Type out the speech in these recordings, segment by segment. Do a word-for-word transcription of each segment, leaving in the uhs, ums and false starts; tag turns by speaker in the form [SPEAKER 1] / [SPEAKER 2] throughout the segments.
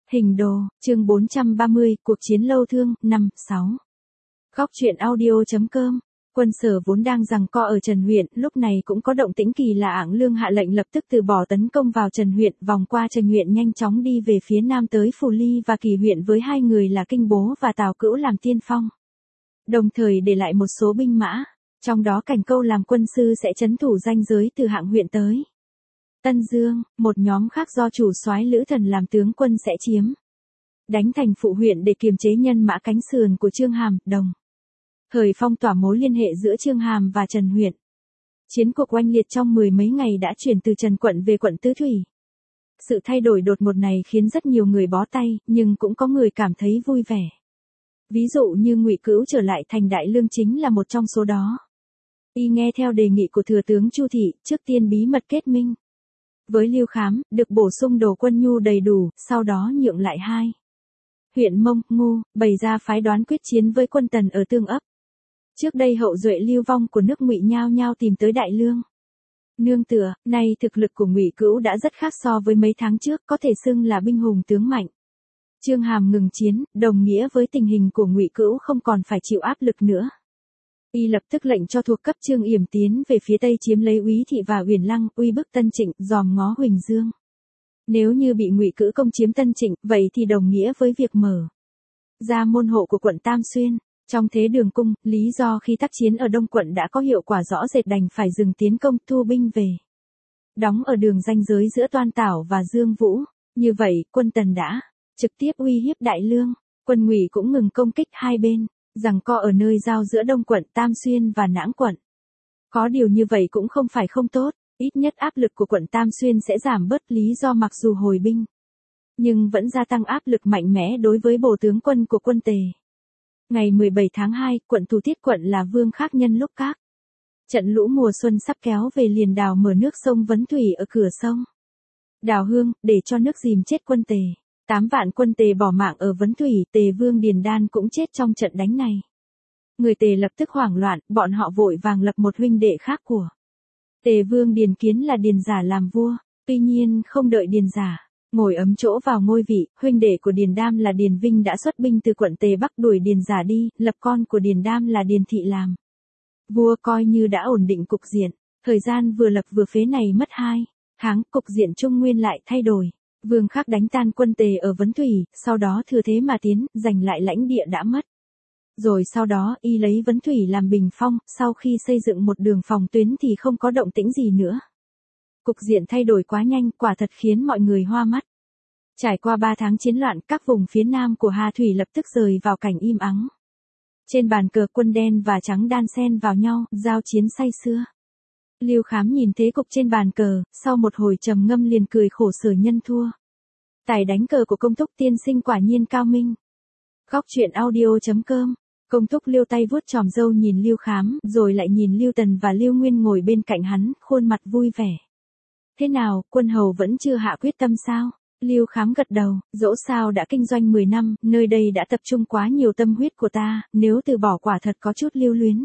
[SPEAKER 1] Hình đồ, chương bốn trăm ba mươi, cuộc chiến lâu thương, năm, sáu. Góc truyện audio.com. Quân Sở vốn đang giằng co ở Trần huyện, lúc này cũng có động tĩnh kỳ lạ. Ảng Lương hạ lệnh lập tức từ bỏ tấn công vào Trần huyện, vòng qua Trần huyện nhanh chóng đi về phía nam tới Phù Ly và Kỳ huyện với hai người là Kinh Bố và Tào Cữu làm tiên phong. Đồng thời để lại một số binh mã, trong đó Cảnh Câu làm quân sư sẽ trấn thủ ranh giới từ Hạng huyện tới Tân Dương, một nhóm khác do chủ soái Lữ Thần làm tướng quân sẽ chiếm đánh thành Phụ huyện để kiềm chế nhân mã cánh sườn của Chương Hàm, Đồng thời phong tỏa mối liên hệ giữa Chương Hàm và Trần huyện. Chiến cuộc oanh liệt trong mười mấy ngày đã chuyển từ Trần quận về quận Tứ Thủy. Sự thay đổi đột ngột này khiến rất nhiều người bó tay, nhưng cũng có người cảm thấy vui vẻ. Ví dụ như Ngụy Cữu trở lại thành Đại Lương chính là một trong số đó. Y nghe theo đề nghị của thừa tướng Chu Thị, trước tiên bí mật kết minh với Lưu Khám, được bổ sung đồ quân nhu đầy đủ, sau đó nhượng lại hai huyện Mông, Ngu, bày ra phái đoán quyết chiến với quân Tần ở Tương Ấp. Trước đây hậu duệ lưu vong của nước Ngụy nhao nhao tìm tới Đại Lương nương tựa, nay thực lực của Ngụy Cữu đã rất khác so với mấy tháng trước, có thể xưng là binh hùng tướng mạnh. Chương Hàm ngừng chiến, đồng nghĩa với tình hình của Ngụy Cữu không còn phải chịu áp lực nữa. Y lập tức lệnh cho thuộc cấp Trương Yểm tiến về phía tây chiếm lấy Úy Thị và Uyển Lăng, uy bức Tân Trịnh, dòm ngó Huỳnh Dương. Nếu như bị Ngụy Cữu công chiếm Tân Trịnh, vậy thì đồng nghĩa với việc mở ra môn hộ của quận Tam Xuyên. Trong thế Đường Cung, lý do khi tác chiến ở Đông quận đã có hiệu quả rõ rệt đành phải dừng tiến công, thu binh về đóng ở đường ranh giới giữa Toan Tảo và Dương Vũ. Như vậy, quân Tần đã trực tiếp uy hiếp Đại Lương. Quân Ngụy cũng ngừng công kích hai bên, giằng co ở nơi giao giữa Đông quận, Tam Xuyên và Nãng quận. Có điều như vậy cũng không phải không tốt, ít nhất áp lực của quận Tam Xuyên sẽ giảm bớt, lý do mặc dù hồi binh, nhưng vẫn gia tăng áp lực mạnh mẽ đối với bổ tướng quân của quân Tề. Ngày mười bảy tháng hai, quận Thủ Tiết quận là Vương Khắc nhân lúc các trận lũ mùa xuân sắp kéo về liền đào mở nước sông Vấn Thủy ở cửa sông Đào Hương, để cho nước dìm chết quân Tề. Tám vạn quân Tề bỏ mạng ở Vấn Thủy, Tề Vương Điền Đan cũng chết trong trận đánh này. Người Tề lập tức hoảng loạn, bọn họ vội vàng lập một huynh đệ khác của Tề Vương Điền Kiến là Điền Giả làm vua. Tuy nhiên không đợi Điền Giả ngồi ấm chỗ vào ngôi vị, huynh đệ của Điền Đam là Điền Vinh đã xuất binh từ quận Tề Bắc đuổi Điền Giả đi, lập con của Điền Đam là Điền Thị làm vua, coi như đã ổn định cục diện. Thời gian vừa lập vừa phế này mất hai tháng, cục diện Trung Nguyên lại thay đổi. Vương Khắc đánh tan quân Tề ở Vấn Thủy, sau đó thừa thế mà tiến, giành lại lãnh địa đã mất. Rồi sau đó y lấy Vấn Thủy làm bình phong, sau khi xây dựng một đường phòng tuyến thì không có động tĩnh gì nữa. Cục diện thay đổi quá nhanh, quả thật khiến mọi người hoa mắt. Trải qua ba tháng chiến loạn, các vùng phía nam của Hà Thủy lập tức rời vào cảnh im ắng. Trên bàn cờ quân đen và trắng đan xen vào nhau, giao chiến say sưa. Lưu Khám nhìn thế cục trên bàn cờ, sau một hồi trầm ngâm liền cười khổ sở nhân thua. Tài đánh cờ của Công Thúc tiên sinh quả nhiên cao minh. Góc truyện audio.com. Công Thúc liêu tay vuốt chòm râu nhìn Lưu Khám, rồi lại nhìn Lưu Tần và Lưu Nguyên ngồi bên cạnh hắn, khuôn mặt vui vẻ. Thế nào, quân hầu vẫn chưa hạ quyết tâm sao? Lưu Khám gật đầu, dẫu sao đã kinh doanh mười năm, nơi đây đã tập trung quá nhiều tâm huyết của ta, nếu từ bỏ quả thật có chút lưu luyến.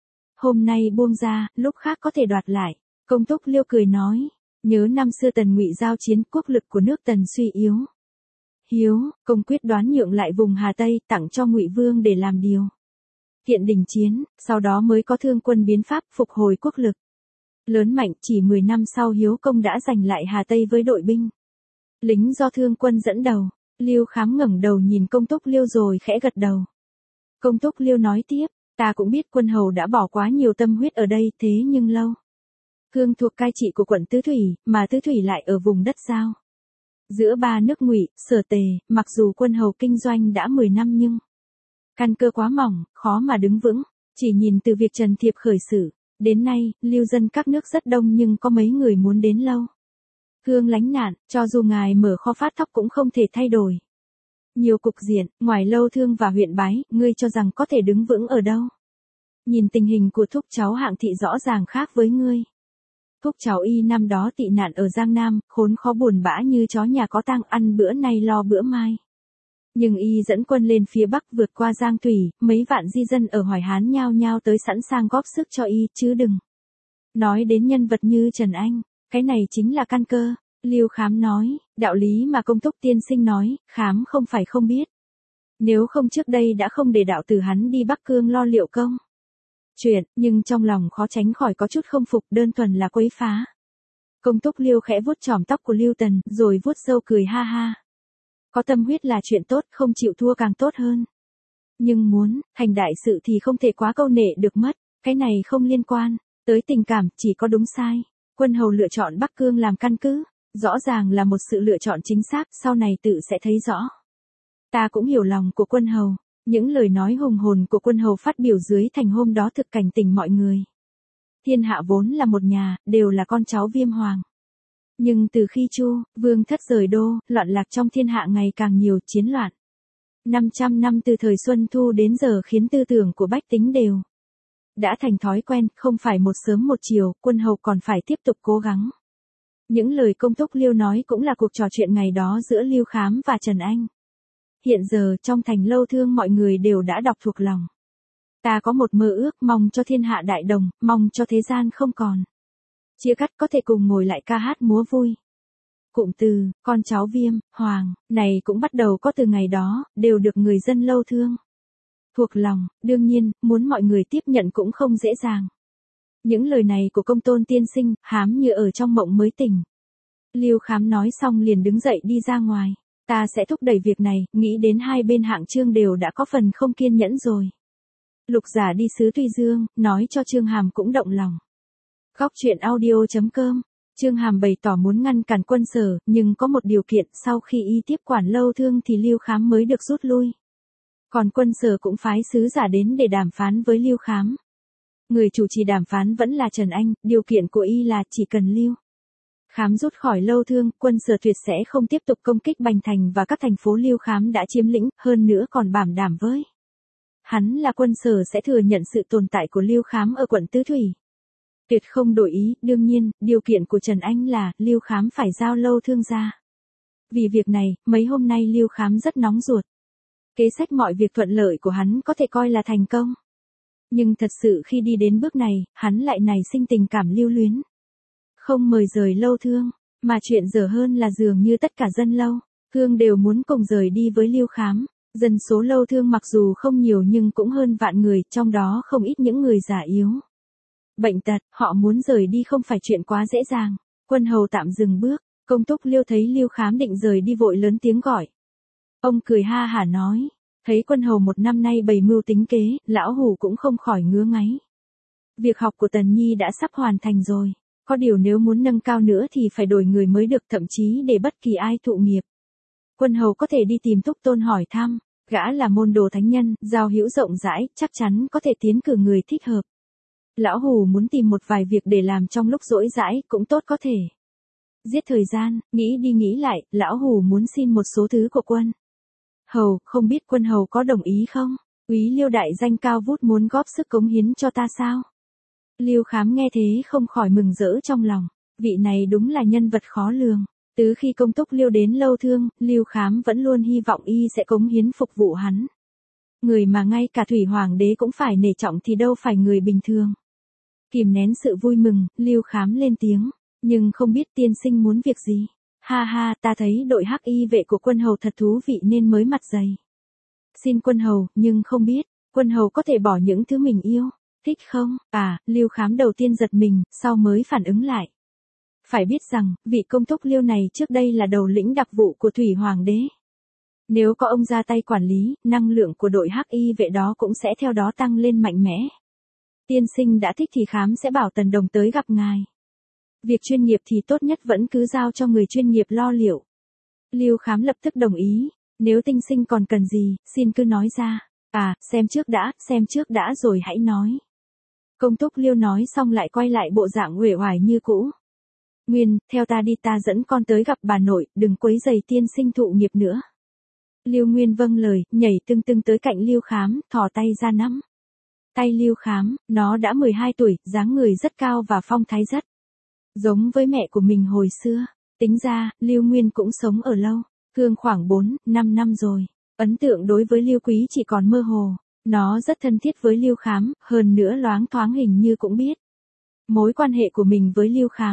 [SPEAKER 1] Hôm nay buông ra, lúc khác có thể đoạt lại. Công Thúc Liêu cười nói, nhớ năm xưa Tần Ngụy giao chiến, quốc lực của nước Tần suy yếu. Hiếu, công quyết đoán nhượng lại vùng Hà Tây, tặng cho Ngụy Vương để làm điều kiện đình chiến, sau đó mới có Thương quân biến pháp, phục hồi quốc lực lớn mạnh. Chỉ mười năm sau Hiếu công đã giành lại Hà Tây với đội binh lính do Thương quân dẫn đầu. Lưu Khám ngẩng đầu nhìn Công Thúc Liêu rồi khẽ gật đầu. Công Thúc Liêu nói tiếp, ta cũng biết quân hầu đã bỏ quá nhiều tâm huyết ở đây, thế nhưng lâu Hương thuộc cai trị của quận Tứ Thủy, mà Tứ Thủy lại ở vùng đất giao giữa ba nước Ngụy, Sở, Tề. Mặc dù quân hầu kinh doanh đã mười năm nhưng căn cơ quá mỏng, khó mà đứng vững. Chỉ nhìn từ việc Trần Thiệp khởi sự đến nay, lưu dân các nước rất đông nhưng có mấy người muốn đến lâu Hương lánh nạn, cho dù ngài mở kho phát thóc cũng không thể thay đổi nhiều cục diện. Ngoài Lâu Thương và huyện Bái, ngươi cho rằng có thể đứng vững ở đâu? Nhìn tình hình của thúc cháu Hạng Thị rõ ràng khác với ngươi. Thúc cháu y năm đó tị nạn ở Giang Nam, khốn khó buồn bã như chó nhà có tang, ăn bữa nay lo bữa mai. Nhưng y dẫn quân lên phía Bắc vượt qua Giang Thủy, mấy vạn di dân ở Hoài Hán nhao nhao tới sẵn sàng góp sức cho y, chứ đừng nói đến nhân vật như Trần Anh. Cái này chính là căn cơ. Lưu Khám nói, đạo lý mà Công Túc tiên sinh nói, Khám không phải không biết. Nếu không trước đây đã không để đạo tử hắn đi Bắc Cương lo liệu công chuyện, nhưng trong lòng khó tránh khỏi có chút không phục, đơn thuần là quấy phá. Công Túc Liêu khẽ vuốt chòm tóc của Lưu Tần, rồi vuốt râu cười ha ha. Có tâm huyết là chuyện tốt, không chịu thua càng tốt hơn. Nhưng muốn thành đại sự thì không thể quá câu nệ được mất, cái này không liên quan tới tình cảm, chỉ có đúng sai. Quân hầu lựa chọn Bắc Cương làm căn cứ, rõ ràng là một sự lựa chọn chính xác, sau này tự sẽ thấy rõ. Ta cũng hiểu lòng của quân hầu, những lời nói hùng hồn của quân hầu phát biểu dưới thành hôm đó thực cảnh tỉnh mọi người. Thiên hạ vốn là một nhà, đều là con cháu Viêm Hoàng. Nhưng từ khi Chu Vương thất rời đô, loạn lạc trong thiên hạ ngày càng nhiều, chiến loạn. năm trăm năm từ thời Xuân Thu đến giờ khiến tư tưởng của bách tính đều đã thành thói quen, không phải một sớm một chiều, quân hầu còn phải tiếp tục cố gắng. Những lời Công Túc Liêu nói cũng là cuộc trò chuyện ngày đó giữa Lưu Khám và Trần Anh. Hiện giờ trong thành Lâu Thương mọi người đều đã đọc thuộc lòng. Ta có một mơ ước, mong cho thiên hạ đại đồng, mong cho thế gian không còn chia cắt, có thể cùng ngồi lại ca hát múa vui. Cụm từ con cháu Viêm Hoàng này cũng bắt đầu có từ ngày đó, đều được người dân Lâu Thương thuộc lòng. Đương nhiên, muốn mọi người tiếp nhận cũng không dễ dàng. Những lời này của Công Tôn tiên sinh, hám như ở trong mộng mới tỉnh. Lưu Khám nói xong liền đứng dậy đi ra ngoài. Ta sẽ thúc đẩy việc này, nghĩ đến hai bên hạng Trương đều đã có phần không kiên nhẫn rồi. Lục Giả đi sứ Tuy Dương, nói cho Trương Hàm cũng động lòng. Góc truyện audio chấm com. Trương Hàm bày tỏ muốn ngăn cản Quân Sở, nhưng có một điều kiện, sau khi y tiếp quản Lâu Thương thì Lưu Khám mới được rút lui. Còn Quân Sở cũng phái sứ giả đến để đàm phán với Lưu Khám. Người chủ trì đàm phán vẫn là Trần Anh, điều kiện của y là chỉ cần Lưu Khám rút khỏi Lâu Thương, Quân Sở tuyệt sẽ không tiếp tục công kích Bành Thành và các thành phố Lưu Khám đã chiếm lĩnh, hơn nữa còn bảo đảm với hắn là Quân Sở sẽ thừa nhận sự tồn tại của Lưu Khám ở quận Tứ Thủy. Tuyệt không đổi ý, đương nhiên, điều kiện của Trần Anh là Lưu Khám phải giao Lâu Thương ra. Vì việc này, mấy hôm nay Lưu Khám rất nóng ruột. Kế sách mọi việc thuận lợi của hắn có thể coi là thành công. Nhưng thật sự khi đi đến bước này, hắn lại nảy sinh tình cảm lưu luyến. Không mời rời Lâu Thương, mà chuyện dở hơn là dường như tất cả dân Lâu Thương đều muốn cùng rời đi với Lưu Khám. Dân số Lâu Thương mặc dù không nhiều nhưng cũng hơn vạn người, trong đó không ít những người già yếu, bệnh tật, họ muốn rời đi không phải chuyện quá dễ dàng. Quân hầu tạm dừng bước, Công Túc Liêu thấy Lưu Khám định rời đi vội lớn tiếng gọi. Ông cười ha hả nói, thấy quân hầu một năm nay bày mưu tính kế, lão hủ cũng không khỏi ngứa ngáy. Việc học của Tần Nhi đã sắp hoàn thành rồi, có điều nếu muốn nâng cao nữa thì phải đổi người mới được, thậm chí để bất kỳ ai thụ nghiệp. Quân hầu có thể đi tìm Thúc Tôn hỏi thăm, gã là môn đồ thánh nhân, giao hữu rộng rãi, chắc chắn có thể tiến cử người thích hợp. Lão hủ muốn tìm một vài việc để làm trong lúc rỗi rãi, cũng tốt có thể giết thời gian. Nghĩ đi nghĩ lại, lão hủ muốn xin một số thứ của quân hầu, không biết quân hầu có đồng ý không? Úy Liêu đại danh cao vút muốn góp sức cống hiến cho ta sao? Lưu Khám nghe thế không khỏi mừng rỡ trong lòng, vị này đúng là nhân vật khó lường. Từ khi Công Túc Liêu đến Lâu Thương, Lưu Khám vẫn luôn hy vọng y sẽ cống hiến phục vụ hắn. Người mà ngay cả Thủy Hoàng đế cũng phải nể trọng thì đâu phải người bình thường. Kìm nén sự vui mừng, Lưu Khám lên tiếng, nhưng không biết tiên sinh muốn việc gì. Ha ha, ta thấy đội hắc y vệ của quân hầu thật thú vị nên mới mặt dày. Xin quân hầu, nhưng không biết, quân hầu có thể bỏ những thứ mình yêu, thích không? À, Lưu Khám đầu tiên giật mình, sau mới phản ứng lại. Phải biết rằng, vị Công Túc Liêu này trước đây là đầu lĩnh đặc vụ của Thủy Hoàng đế. Nếu có ông ra tay quản lý, năng lượng của đội hắc y vệ đó cũng sẽ theo đó tăng lên mạnh mẽ. Tiên sinh đã thích thì Khám sẽ bảo Tần Đồng tới gặp ngài. Việc chuyên nghiệp thì tốt nhất vẫn cứ giao cho người chuyên nghiệp lo liệu. Lưu Khám lập tức đồng ý, nếu tiên sinh còn cần gì, xin cứ nói ra. À, xem trước đã, xem trước đã rồi hãy nói. Công Túc Liêu nói xong lại quay lại bộ dạng uể oải như cũ. Nguyên, theo ta đi, ta dẫn con tới gặp bà nội, đừng quấy rầy tiên sinh thụ nghiệp nữa. Lưu Nguyên vâng lời, nhảy tưng tưng tới cạnh Lưu Khám, thò tay ra nắm tay Lưu Khám. Nó đã mười hai tuổi, dáng người rất cao và phong thái rất giống với mẹ của mình hồi xưa. Tính ra, Lưu Nguyên cũng sống ở Lâu Thương khoảng bốn, năm năm rồi. Ấn tượng đối với Lưu Quý chỉ còn mơ hồ. Nó rất thân thiết với Lưu Khám, hơn nữa loáng thoáng hình như cũng biết mối quan hệ của mình với Lưu Khám.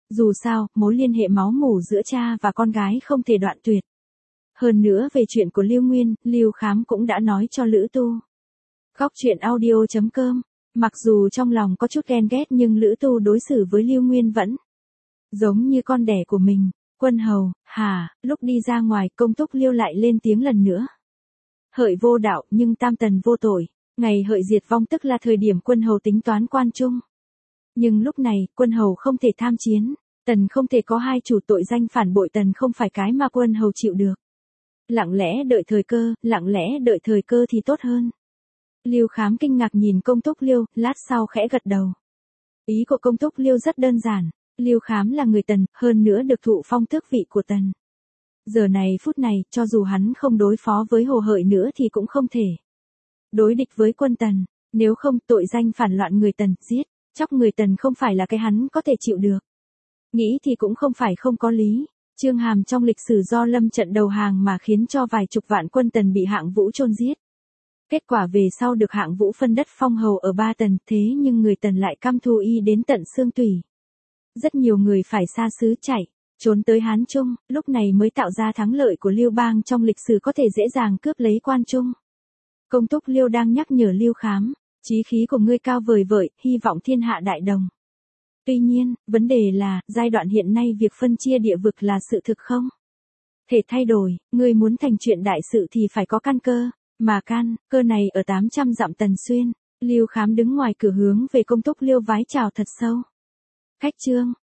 [SPEAKER 1] Dù sao, mối liên hệ máu mủ giữa cha và con gái không thể đoạn tuyệt. Hơn nữa về chuyện của Lưu Nguyên, Lưu Khám cũng đã nói cho Lữ Tu. Góc truyện audio chấm com. Mặc dù trong lòng có chút ghen ghét nhưng Lữ Tu đối xử với Lưu Nguyên vẫn giống như con đẻ của mình. Quân hầu, hả, lúc đi ra ngoài Công Túc Liêu lại lên tiếng lần nữa. Hợi vô đạo nhưng tam tần vô tội, ngày hợi diệt vong tức là thời điểm quân hầu tính toán quan trung. Nhưng lúc này, quân hầu không thể tham chiến, tần không thể có hai chủ tội danh phản bội tần không phải cái mà quân hầu chịu được. Lặng lẽ đợi thời cơ, lặng lẽ đợi thời cơ thì tốt hơn. Lưu Khám kinh ngạc nhìn Công Túc Liêu, lát sau khẽ gật đầu. Ý của Công Túc Liêu rất đơn giản, Lưu Khám là người tần, hơn nữa được thụ phong tước vị của tần. Giờ này phút này, cho dù hắn không đối phó với Hồ Hợi nữa thì cũng không thể đối địch với quân tần, nếu không tội danh phản loạn người tần, giết, chóc người tần không phải là cái hắn có thể chịu được. Nghĩ thì cũng không phải không có lý, Chương Hàm trong lịch sử do lâm trận đầu hàng mà khiến cho vài chục vạn quân tần bị Hạng Vũ chôn giết. Kết quả về sau được Hạng Vũ phân đất phong hầu ở ba tần, thế nhưng người tần lại căm thù y đến tận xương tủy. Rất nhiều người phải xa xứ chạy, trốn tới Hán Trung, lúc này mới tạo ra thắng lợi của Lưu Bang trong lịch sử có thể dễ dàng cướp lấy quan trung. Công Túc Liêu đang nhắc nhở Lưu Khám, chí khí của ngươi cao vời vợi, hy vọng thiên hạ đại đồng. Tuy nhiên, vấn đề là, giai đoạn hiện nay việc phân chia địa vực là sự thực không thể thay đổi, ngươi muốn thành chuyện đại sự thì phải có căn cơ, mà căn cơ này ở tám trăm dặm Tần Xuyên. Lưu Khám đứng ngoài cửa hướng về Công Túc Liêu vái chào thật sâu. Khách Trương,